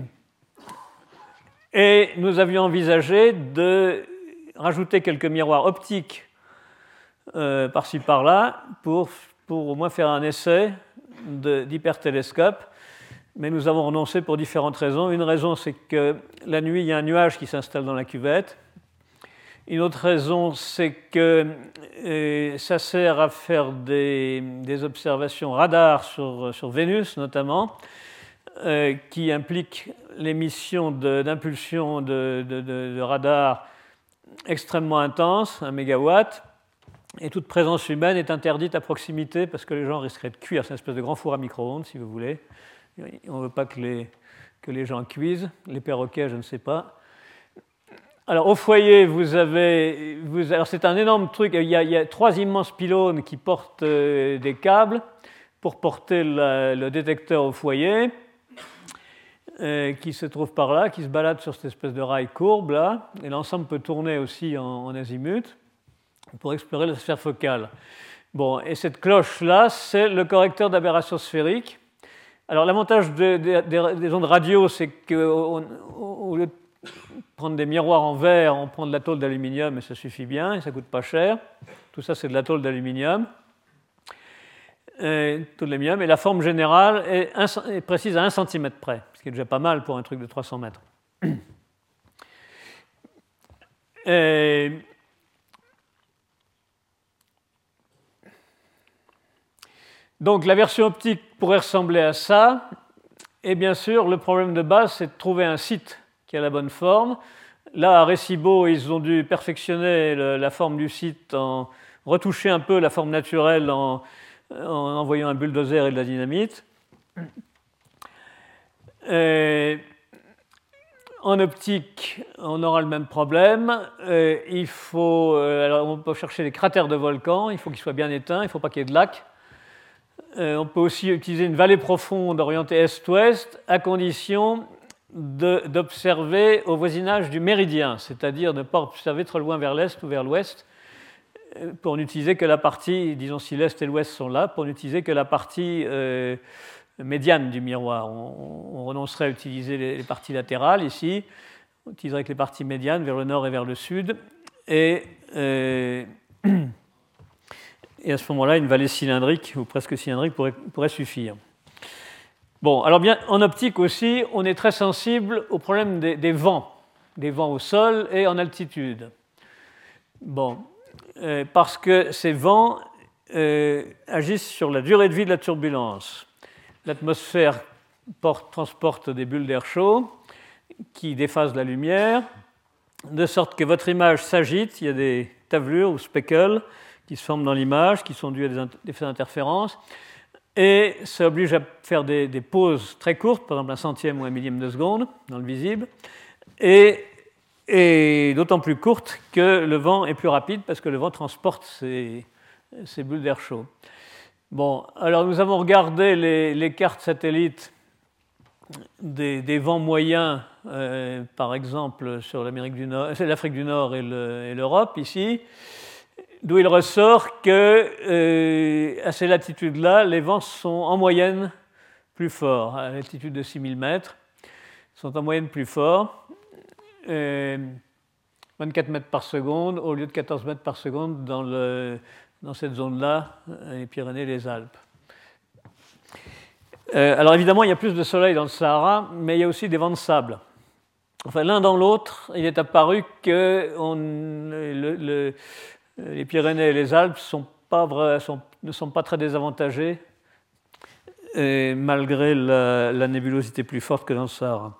Et nous avions envisagé de rajouter quelques miroirs optiques euh, par-ci, par-là, pour, pour au moins faire un essai d'hypertélescope. Mais nous avons renoncé pour différentes raisons. Une raison, c'est que la nuit, il y a un nuage qui s'installe dans la cuvette. Une autre raison, c'est que euh, ça sert à faire des, des observations radar sur, sur Vénus, notamment, euh, qui impliquent l'émission d'impulsions de, de, de, de radar extrêmement intenses, un mégawatt, et toute présence humaine est interdite à proximité parce que les gens risqueraient de cuire. C'est une espèce de grand four à micro-ondes, si vous voulez. On ne veut pas que les, que les gens cuisent. Les perroquets, je ne sais pas. Alors, au foyer, vous avez... Vous, alors, c'est un énorme truc. Il y, a, il y a trois immenses pylônes qui portent euh, des câbles pour porter la, le détecteur au foyer, euh, qui se trouve par là, qui se balade sur cette espèce de rail courbe, là. Et l'ensemble peut tourner aussi en, en azimut pour explorer la sphère focale. Bon, et cette cloche-là, c'est le correcteur d'aberration sphérique. Alors, l'avantage de, de, de, des ondes radio, c'est qu'au lieu de prendre des miroirs en verre, on prend de la tôle d'aluminium et ça suffit bien, et ça ne coûte pas cher. Tout ça, c'est de la tôle d'aluminium. Et, tout l'aluminium, et la forme générale est, un, est précise à un centimètre près, ce qui est déjà pas mal pour un truc de trois cents mètres. Et, donc, la version optique pourrait ressembler à ça. Et bien sûr, le problème de base, c'est de trouver un site qui a la bonne forme. Là, à Arecibo, ils ont dû perfectionner le, la forme du site, en retoucher un peu la forme naturelle en, en envoyant un bulldozer et de la dynamite. Et en optique, on aura le même problème. Et il faut, alors on peut chercher des cratères de volcans, il faut qu'ils soient bien éteints, il ne faut pas qu'il y ait de lac. Euh, on peut aussi utiliser une vallée profonde orientée est-ouest à condition d'observer au voisinage du méridien, c'est-à-dire ne pas observer trop loin vers l'est ou vers l'ouest, pour n'utiliser que la partie, disons si l'est et l'ouest sont là, pour n'utiliser que la partie euh, médiane du miroir. On, on renoncerait à utiliser les, les parties latérales ici, on utiliserait que les parties médianes vers le nord et vers le sud, et euh, Et à ce moment-là, une vallée cylindrique, ou presque cylindrique, pourrait, pourrait suffire. Bon, alors bien, en optique aussi, on est très sensible au problème des, des vents, des vents au sol et en altitude. Bon, euh, parce que ces vents euh, agissent sur la durée de vie de la turbulence. L'atmosphère porte, transporte des bulles d'air chaud qui déphasent la lumière, de sorte que votre image s'agite, il y a des tavelures ou speckles qui se forment dans l'image, qui sont dues à des, inter- des effets d'interférence, et ça oblige à faire des, des pauses très courtes, par exemple un centième ou un millième de seconde dans le visible, et, et d'autant plus courtes que le vent est plus rapide, parce que le vent transporte ces, ces bulles d'air chaud. Bon, alors nous avons regardé les, les cartes satellites des, des vents moyens, euh, par exemple sur l'Amérique du Nord, c'est l'Afrique du Nord et, le, et l'Europe, ici, d'où il ressort que, euh, à ces latitudes-là, les vents sont en moyenne plus forts, à l'altitude de six mille mètres, sont en moyenne plus forts, et vingt-quatre mètres par seconde au lieu de quatorze mètres par seconde dans, le, dans cette zone-là, les Pyrénées et les Alpes. Euh, alors évidemment, il y a plus de soleil dans le Sahara, mais il y a aussi des vents de sable. Enfin, l'un dans l'autre, il est apparu que on, le, le, les Pyrénées et les Alpes sont pas vrais, sont, ne sont pas très désavantagés, et malgré la, la nébulosité plus forte que dans le Sahara.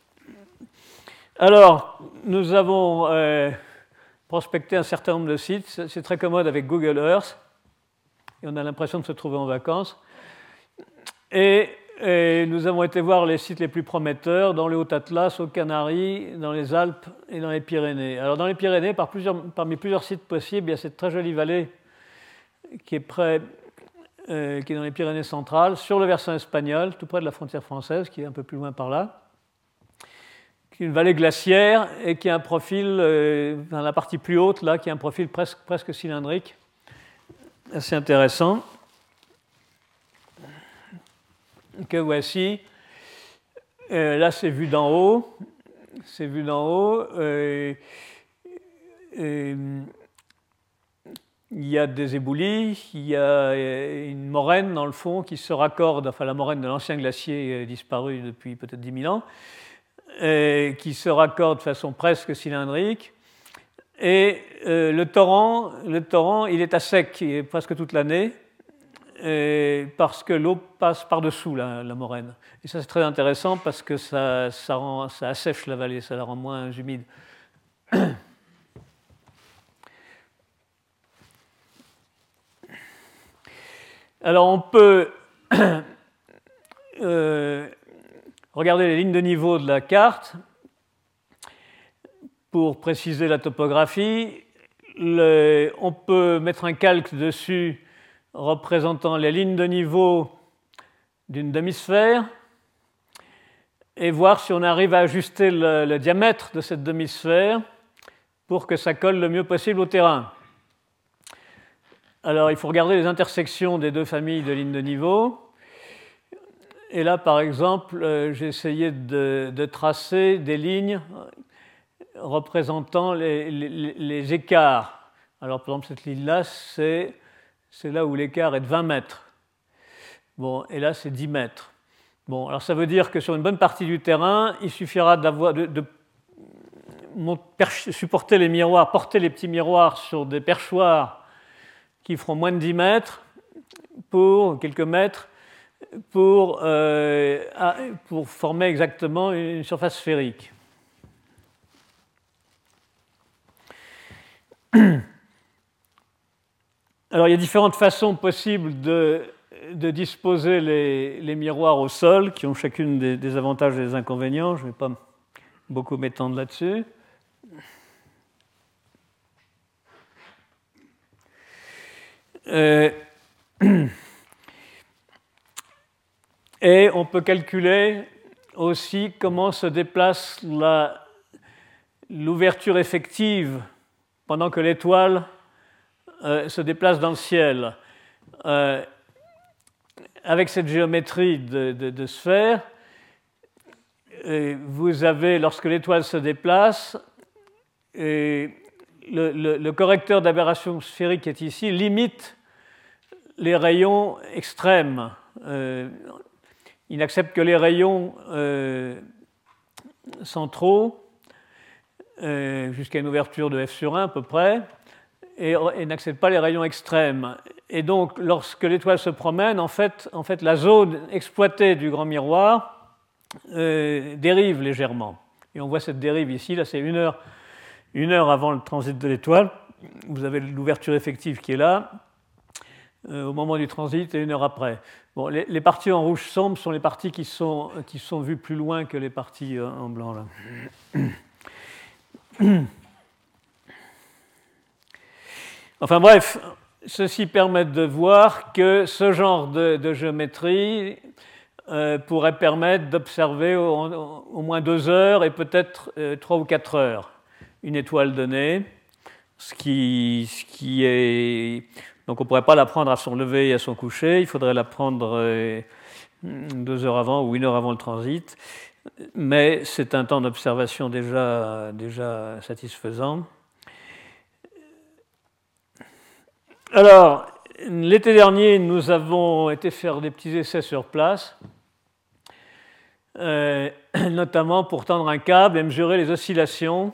Alors, nous avons euh, prospecté un certain nombre de sites. C'est très commode avec Google Earth, et on a l'impression de se trouver en vacances. Et, et nous avons été voir les sites les plus prometteurs dans le Haut-Atlas, aux Canaries, dans les Alpes et dans les Pyrénées. Alors, dans les Pyrénées, par plusieurs, parmi plusieurs sites possibles, il y a cette très jolie vallée qui est près, euh, qui est dans les Pyrénées centrales, sur le versant espagnol, tout près de la frontière française, qui est un peu plus loin par là, qui est une vallée glaciaire et qui a un profil, euh, dans la partie plus haute, là, qui a un profil presque, presque cylindrique, assez intéressant, que voici. Euh, là, c'est vu d'en haut. C'est vu d'en haut. Euh, euh, il y a des éboulis, il y a une moraine dans le fond qui se raccorde, enfin la moraine de l'ancien glacier disparu depuis peut-être dix mille ans, et qui se raccorde de façon presque cylindrique. Et euh, le torrent, le torrent, il est à sec presque toute l'année, parce que l'eau passe par-dessous la, la moraine. Et ça, c'est très intéressant parce que ça, ça, rend, ça assèche la vallée, ça la rend moins humide. Alors, on peut euh, regarder les lignes de niveau de la carte pour préciser la topographie. Le, on peut mettre un calque dessus représentant les lignes de niveau d'une demi-sphère et voir si on arrive à ajuster le, le diamètre de cette demi-sphère pour que ça colle le mieux possible au terrain. Alors, il faut regarder les intersections des deux familles de lignes de niveau. Et là, par exemple, euh, j'ai essayé de, de tracer des lignes représentant les, les, les écarts. Alors, par exemple, cette ligne-là, c'est, c'est là où l'écart est de vingt mètres. Bon, et là, c'est dix mètres. Bon, alors ça veut dire que sur une bonne partie du terrain, il suffira d'avoir, de, de supporter les miroirs, porter les petits miroirs sur des perchoirs qui feront moins de dix mètres, pour quelques mètres, pour, euh, pour former exactement une surface sphérique. Alors, il y a différentes façons possibles de, de disposer les, les miroirs au sol, qui ont chacune des, des avantages et des inconvénients. Je ne vais pas beaucoup m'étendre là-dessus. Euh, et on peut calculer aussi comment se déplace la, l'ouverture effective pendant que l'étoile euh, se déplace dans le ciel. Euh, avec cette géométrie de, de, de sphère, vous avez, lorsque l'étoile se déplace, et le, le, le correcteur d'aberration sphérique qui est ici limite les rayons extrêmes. Euh, il n'accepte que les rayons euh, centraux, euh, jusqu'à une ouverture de F sur un à peu près, et, et n'accepte pas les rayons extrêmes. Et donc, lorsque l'étoile se promène, en fait, en fait, la zone exploitée du grand miroir euh, dérive légèrement. Et on voit cette dérive ici, là c'est une heure, une heure avant le transit de l'étoile. Vous avez l'ouverture effective qui est là, euh, au moment du transit, et une heure après. Bon, les, les parties en rouge sombre sont les parties qui sont, qui sont vues plus loin que les parties euh, en blanc, là. Enfin bref, ceci permet de voir que ce genre de, de géométrie euh, pourrait permettre d'observer au, au moins deux heures et peut-être euh, trois ou quatre heures une étoile donnée, ce qui, ce qui est... Donc on ne pourrait pas la prendre à son lever et à son coucher, il faudrait la prendre euh, deux heures avant ou une heure avant le transit, mais c'est un temps d'observation déjà, déjà satisfaisant. Alors, l'été dernier, nous avons été faire des petits essais sur place, euh, notamment pour tendre un câble et mesurer les oscillations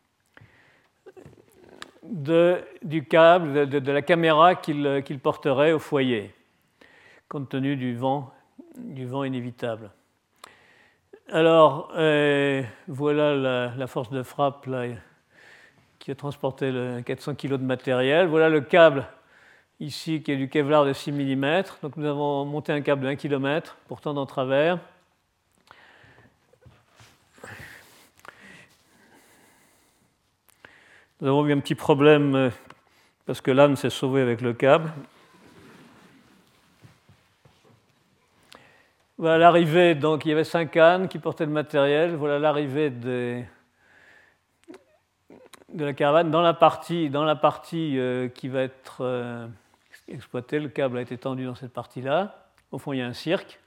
de, du câble, de, de, de la caméra qu'il, qu'il porterait au foyer, compte tenu du vent, du vent inévitable. Alors, euh, voilà la, la force de frappe là, qui a transporté le quatre cents kilos de matériel. Voilà le câble ici qui est du Kevlar de six millimètres. Donc nous avons monté un câble de un kilomètre pour tendre en travers. Nous avons eu un petit problème parce que l'âne s'est sauvé avec le câble. Voilà l'arrivée, donc il y avait cinq ânes qui portaient le matériel. Voilà l'arrivée de, de la caravane dans la partie, dans la partie euh, qui va être euh, exploitée. Le câble a été tendu dans cette partie-là. Au fond, il y a un cirque.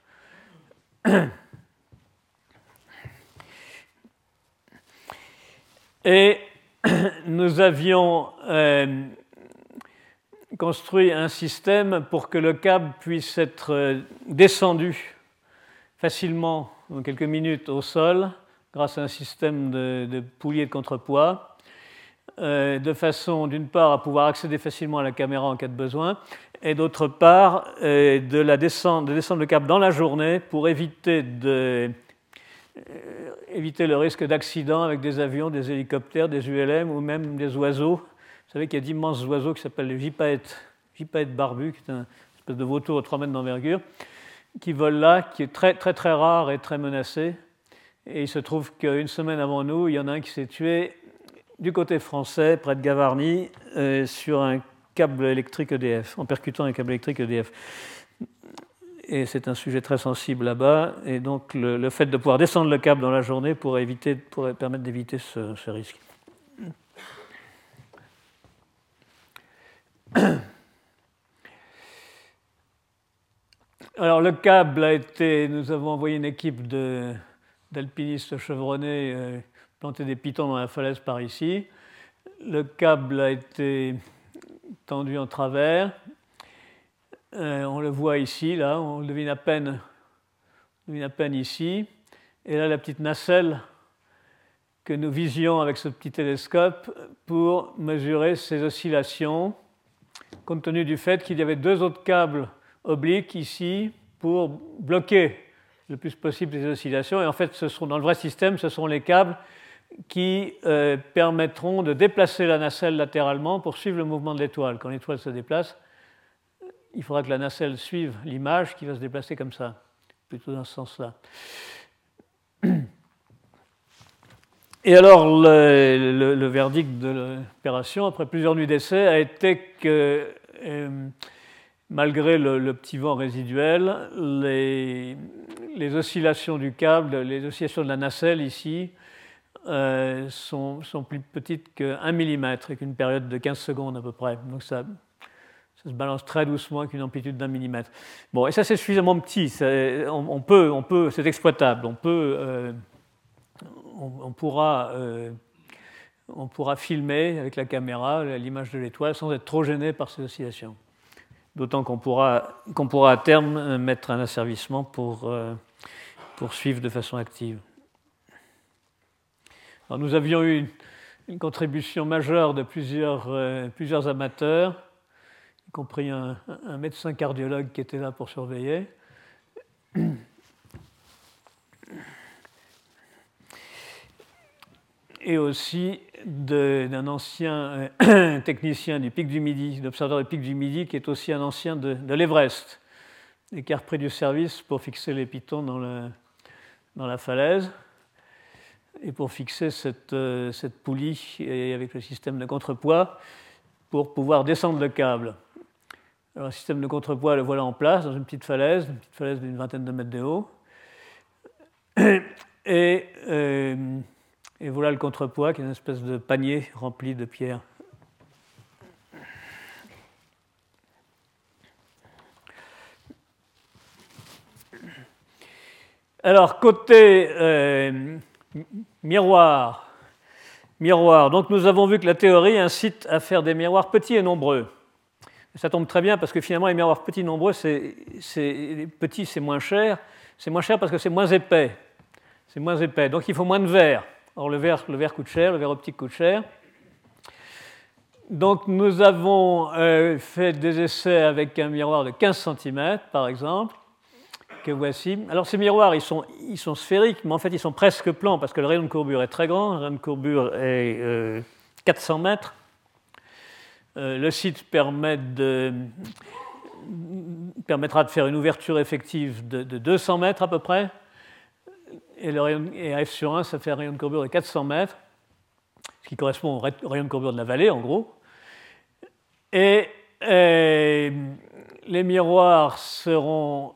Et nous avions euh, construit un système pour que le câble puisse être euh, descendu facilement, en quelques minutes, au sol, grâce à un système de, de poulies et de contrepoids, euh, de façon, d'une part, à pouvoir accéder facilement à la caméra en cas de besoin, et d'autre part, euh, de, la descendre, de descendre le câble dans la journée pour éviter, de, euh, éviter le risque d'accident avec des avions, des hélicoptères, des U L M ou même des oiseaux. Vous savez qu'il y a d'immenses oiseaux qui s'appellent les gypaètes, gypaètes barbus, qui est une espèce de vautour de trois mètres d'envergure, qui vole là, qui est très très très rare et très menacé. Et il se trouve qu'une semaine avant nous, il y en a un qui s'est tué du côté français, près de Gavarnie, euh, sur un câble électrique E D F, en percutant un câble électrique E D F. Et c'est un sujet très sensible là-bas. Et donc le, le fait de pouvoir descendre le câble dans la journée pourrait, éviter, pourrait permettre d'éviter ce, ce risque. Alors le câble a été, nous avons envoyé une équipe de, d'alpinistes chevronnés euh, planter des pitons dans la falaise par ici. Le câble a été tendu en travers. Euh, on le voit ici, là, on le devine à peine, on devine à peine ici. Et là, la petite nacelle que nous visions avec ce petit télescope pour mesurer ces oscillations, compte tenu du fait qu'il y avait deux autres câbles obliques ici pour bloquer le plus possible les oscillations. Et en fait, ce sont, dans le vrai système, ce sont les câbles qui euh, permettront de déplacer la nacelle latéralement pour suivre le mouvement de l'étoile. Quand l'étoile se déplace, il faudra que la nacelle suive l'image qui va se déplacer comme ça, plutôt dans ce sens-là. Et alors, le, le, le verdict de l'opération, après plusieurs nuits d'essai, a été que, euh, malgré le, le petit vent résiduel, les, les oscillations du câble, les oscillations de la nacelle ici, euh, sont, sont plus petites qu'un millimètre, avec une période de quinze secondes à peu près. Donc ça, ça se balance très doucement avec une amplitude d'un millimètre. Bon, et ça c'est suffisamment petit, c'est, on, on peut, on peut, c'est exploitable, on peut... Euh, On, on, pourra, euh, on pourra filmer avec la caméra l'image de l'étoile sans être trop gêné par ces oscillations. D'autant qu'on pourra, qu'on pourra à terme mettre un asservissement pour, euh, pour suivre de façon active. Alors, nous avions eu une, une contribution majeure de plusieurs, euh, plusieurs amateurs, y compris un, un médecin cardiologue qui était là pour surveiller. Et aussi de, d'un ancien euh, technicien du Pic du Midi, d'observateur du Pic du Midi, qui est aussi un ancien de, de l'Everest, et qui a repris du service pour fixer les pitons dans, le, dans la falaise, et pour fixer cette, euh, cette poulie et avec le système de contrepoids pour pouvoir descendre le câble. Alors, le système de contrepoids, le voilà en place dans une petite falaise, une petite falaise d'une vingtaine de mètres de haut. Et... Euh, Et voilà le contrepoids, qui est une espèce de panier rempli de pierres. Alors, côté euh, miroir, miroir, donc nous avons vu que la théorie incite à faire des miroirs petits et nombreux. Ça tombe très bien parce que finalement, les miroirs petits et nombreux, c'est, c'est, petits, c'est moins cher. C'est moins cher parce que c'est moins épais. C'est moins épais. Donc, il faut moins de verre. Or, le verre, le verre coûte cher, le verre optique coûte cher. Donc, nous avons euh, fait des essais avec un miroir de quinze centimètres, par exemple, que voici. Alors, ces miroirs, ils sont, ils sont sphériques, mais en fait, ils sont presque plans parce que le rayon de courbure est très grand. Le rayon de courbure est euh, quatre cents mètres. Euh, le site permet de, permettra de faire une ouverture effective de, de deux cents mètres à peu près. Et, le rayon, et à F sur un, ça fait un rayon de courbure de quatre cents mètres, ce qui correspond au rayon de courbure de la vallée, en gros. Et, et les miroirs seront...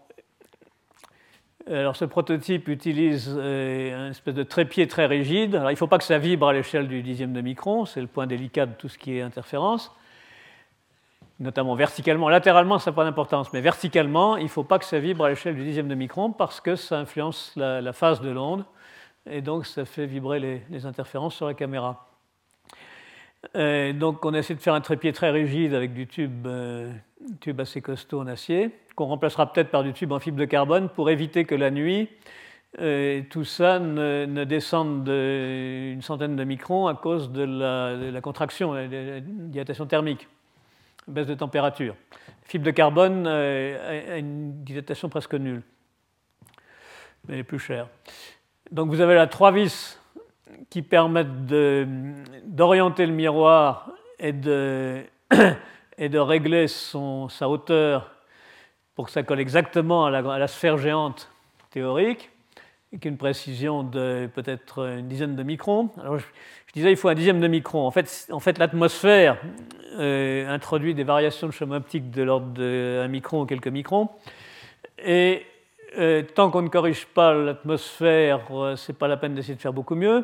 Alors, ce prototype utilise euh, une espèce de trépied très rigide. Alors, il ne faut pas que ça vibre à l'échelle du dixième de micron, c'est le point délicat de tout ce qui est interférence, notamment verticalement. Latéralement, ça n'a pas d'importance, mais verticalement, il ne faut pas que ça vibre à l'échelle du dixième de micron parce que ça influence la, la phase de l'onde, et donc ça fait vibrer les, les interférences sur la caméra. Et donc, on a essayé de faire un trépied très rigide avec du tube, euh, tube assez costaud en acier, qu'on remplacera peut-être par du tube en fibre de carbone pour éviter que la nuit, euh, tout ça ne, ne descende d'une centaine de microns à cause de la, de la contraction, de la dilatation thermique, baisse de température. La fibre de carbone euh, a une dilatation presque nulle, mais elle est plus chère. Donc, vous avez là trois vis qui permettent de, d'orienter le miroir et de, et de régler son, sa hauteur pour que ça colle exactement à la, à la sphère géante théorique, avec une précision de peut-être une dizaine de microns. Alors, je, je disais il faut un dixième de micron. En fait, en fait l'atmosphère euh, introduit des variations de chemin optique de l'ordre d'un micron ou quelques microns. Et euh, tant qu'on ne corrige pas l'atmosphère, euh, ce n'est pas la peine d'essayer de faire beaucoup mieux.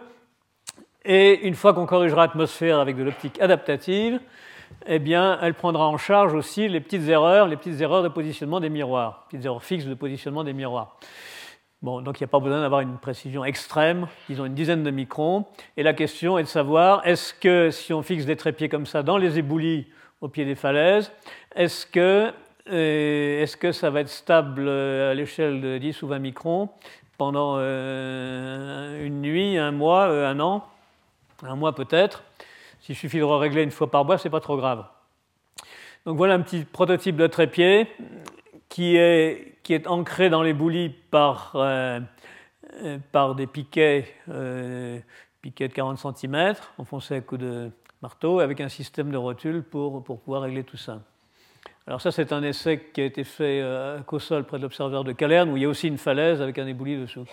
Et une fois qu'on corrigera l'atmosphère avec de l'optique adaptative, eh bien, elle prendra en charge aussi les petites erreurs, les petites erreurs de positionnement des miroirs, les petites erreurs fixes de positionnement des miroirs. Bon, donc il n'y a pas besoin d'avoir une précision extrême, disons une dizaine de microns. Et la question est de savoir, est-ce que si on fixe des trépieds comme ça dans les éboulis au pied des falaises, est-ce que, euh, est-ce que ça va être stable à l'échelle de dix ou vingt microns pendant euh, une nuit, un mois, euh, un an, un mois peut-être. S'il suffit de régler une fois par mois, ce n'est pas trop grave. Donc voilà un petit prototype de trépied qui est, qui est ancré dans les boulis par, euh, par des piquets, euh, piquets de quarante centimètres, enfoncés à coups de marteau, avec un système de rotule pour, pour pouvoir régler tout ça. Alors ça, c'est un essai qui a été fait à Cossol, près de l'observatoire de Calerne, où il y a aussi une falaise avec un éboulis dessous.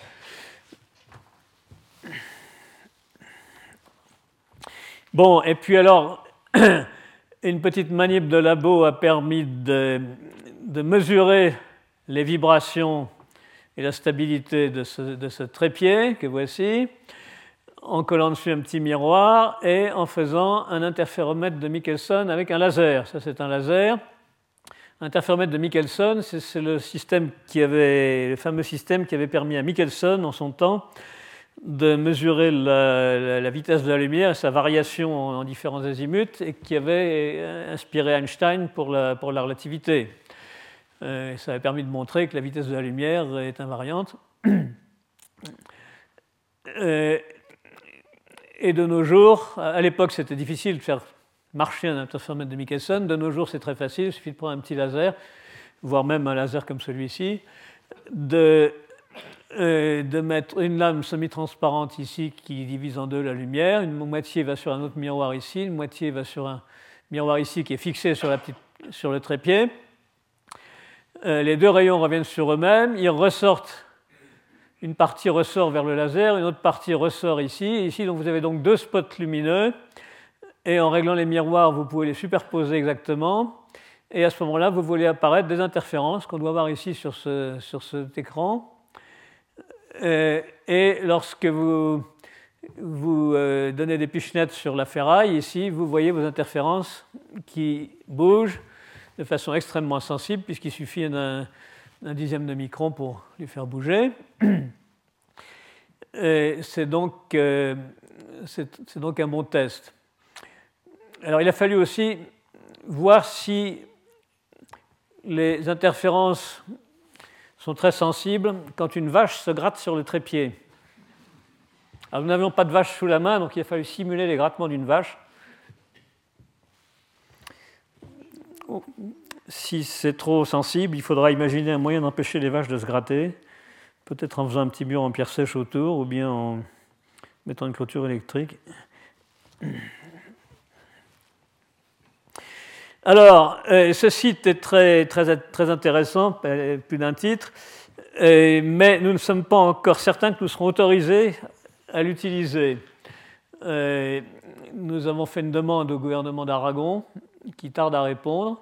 Bon, et puis alors, une petite manip de labo a permis de, de mesurer les vibrations et la stabilité de ce, de ce trépied que voici, en collant dessus un petit miroir et en faisant un interféromètre de Michelson avec un laser. Ça, c'est un laser. Interféromètre de Michelson, c'est, c'est le système qui avait, le fameux système qui avait permis à Michelson, en son temps, de mesurer la, la, la vitesse de la lumière et sa variation en, en différents azimuts, et qui avait inspiré Einstein pour la, pour la relativité. Euh, ça avait permis de montrer que la vitesse de la lumière est invariante. Euh, et de nos jours, à l'époque c'était difficile de faire marcher un interféromètre de Michelson, de nos jours c'est très facile, il suffit de prendre un petit laser, voire même un laser comme celui-ci, de Euh, de mettre une lame semi-transparente ici qui divise en deux la lumière, une moitié va sur un autre miroir ici, une moitié va sur un miroir ici qui est fixé sur, la petite, sur le trépied. Euh, les deux rayons reviennent sur eux-mêmes, ils ressortent, une partie ressort vers le laser, une autre partie ressort ici, ici donc vous avez donc deux spots lumineux, et en réglant les miroirs, vous pouvez les superposer exactement, et à ce moment-là, vous voyez apparaître des interférences qu'on doit voir ici sur, ce, sur cet écran. Euh, et lorsque vous, vous euh, donnez des pichenettes sur la ferraille, ici, vous voyez vos interférences qui bougent de façon extrêmement sensible, puisqu'il suffit d'un, d'un dixième de micron pour les faire bouger. c'est donc, euh, c'est donc un bon test. Alors, il a fallu aussi voir si les interférences sont très sensibles quand une vache se gratte sur le trépied. Alors, nous n'avions pas de vache sous la main, donc il a fallu simuler les grattements d'une vache. Si c'est trop sensible, il faudra imaginer un moyen d'empêcher les vaches de se gratter, peut-être en faisant un petit mur en pierre sèche autour, ou bien en mettant une clôture électrique. Alors, euh, ce site est très, très, très intéressant, plus d'un titre, euh, mais nous ne sommes pas encore certains que nous serons autorisés à l'utiliser. Euh, nous avons fait une demande au gouvernement d'Aragon qui tarde à répondre.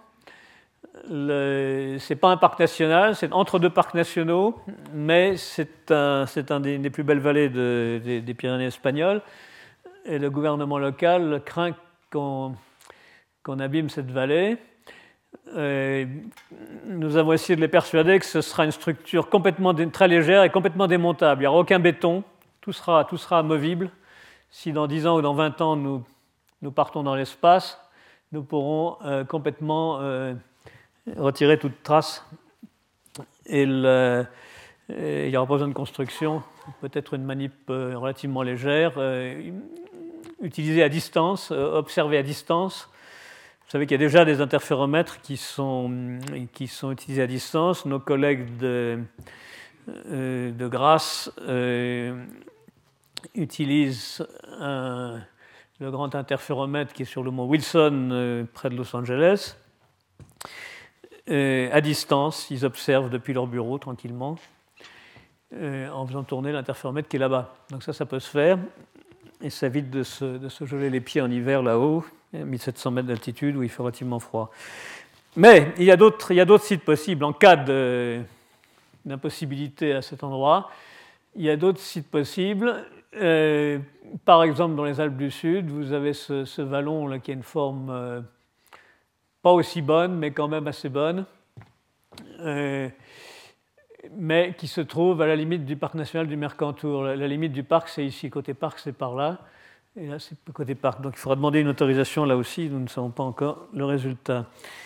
Ce n'est pas un parc national, c'est entre deux parcs nationaux, mais c'est un, c'est un des, des plus belles vallées de, des, des Pyrénées espagnoles. Et le gouvernement local craint qu'on qu'on abîme cette vallée. Et nous avons essayé de les persuader que ce sera une structure complètement très légère et complètement démontable. Il n'y aura aucun béton, tout sera, tout sera amovible. Si dans dix ans ou dans vingt ans nous, nous partons dans l'espace, nous pourrons euh, complètement euh, retirer toute trace. Et, le, et il n'y aura pas besoin de construction, peut-être une manip euh, relativement légère, euh, utilisée à distance, euh, observée à distance. Vous savez qu'il y a déjà des interféromètres qui sont, qui sont utilisés à distance. Nos collègues de, euh, de Grasse euh, utilisent un, le grand interféromètre qui est sur le mont Wilson, euh, près de Los Angeles. Euh, à distance, ils observent depuis leur bureau tranquillement, euh, en faisant tourner l'interféromètre qui est là-bas. Donc ça, ça peut se faire. Et ça évite de se, de se geler les pieds en hiver là-haut, mille sept cents mètres d'altitude où il fait relativement froid. Mais il y a d'autres, il y a d'autres sites possibles. En cas de, d'impossibilité à cet endroit, il y a d'autres sites possibles. Euh, par exemple, dans les Alpes du Sud, vous avez ce, ce vallon là, qui a une forme euh, pas aussi bonne, mais quand même assez bonne, euh, mais qui se trouve à la limite du parc national du Mercantour. La, la limite du parc, c'est ici. Côté parc, c'est par là. Et là, c'est côté parc. Donc, il faudra demander une autorisation là aussi. Nous ne savons pas encore le résultat.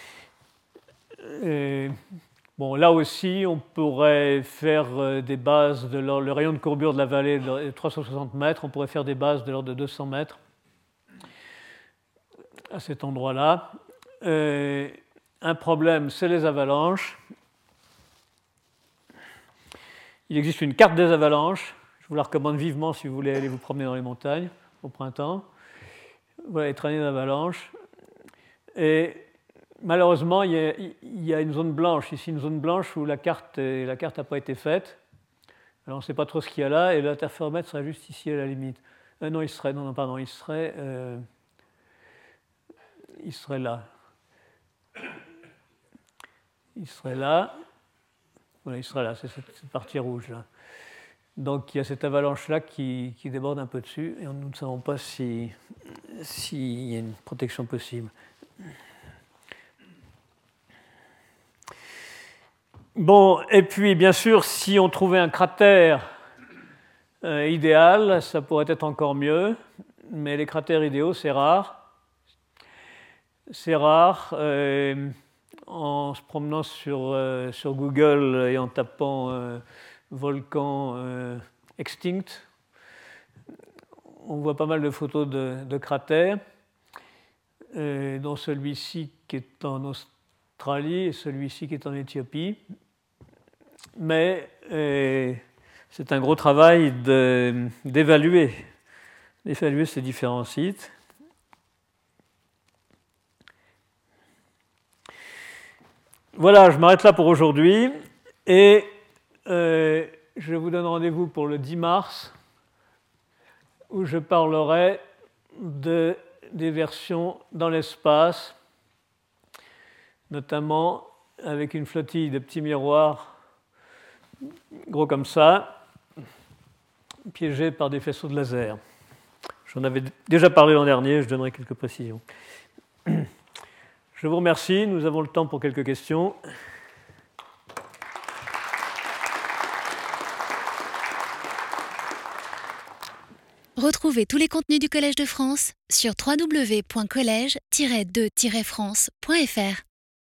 Et, bon, là aussi, on pourrait faire des bases de l'ordre, le rayon de courbure de la vallée de trois cent soixante mètres. On pourrait faire des bases de l'ordre de deux cents mètres à cet endroit-là. Et un problème, c'est les avalanches. Il existe une carte des avalanches. Je vous la recommande vivement si vous voulez aller vous promener dans les montagnes au printemps. Voilà les traînées d'avalanches. Et malheureusement, il y, a, il y a une zone blanche, ici une zone blanche où la carte la carte n'a pas été faite. Alors on ne sait pas trop ce qu'il y a là, et l'interféromètre serait juste ici à la limite. Euh, non, il serait, non, non, pardon, il serait, euh, il serait là. Il serait là. Voilà, il serait là, c'est cette, cette partie rouge là. Donc il y a cette avalanche-là qui, qui déborde un peu dessus, et nous ne savons pas s'il si y a une protection possible. Bon, et puis bien sûr, si on trouvait un cratère euh, idéal, ça pourrait être encore mieux, mais les cratères idéaux, c'est rare. C'est rare. Euh, en se promenant sur, euh, sur Google et en tapant euh, volcan euh, extinct, on voit pas mal de photos de, de cratères, euh, dont celui-ci qui est en Australie et celui-ci qui est en Éthiopie. Mais euh, c'est un gros travail de, d'évaluer, d'évaluer ces différents sites. Voilà, je m'arrête là pour aujourd'hui et euh, je vous donne rendez-vous pour le dix mars où je parlerai de, des versions dans l'espace, notamment avec une flottille de petits miroirs gros comme ça, piégés par des faisceaux de laser. J'en avais déjà parlé l'an dernier, je donnerai quelques précisions. Je vous remercie, nous avons le temps pour quelques questions.
Retrouvez tous les contenus du Collège de France sur w w w point collège tiret de tiret france point f r.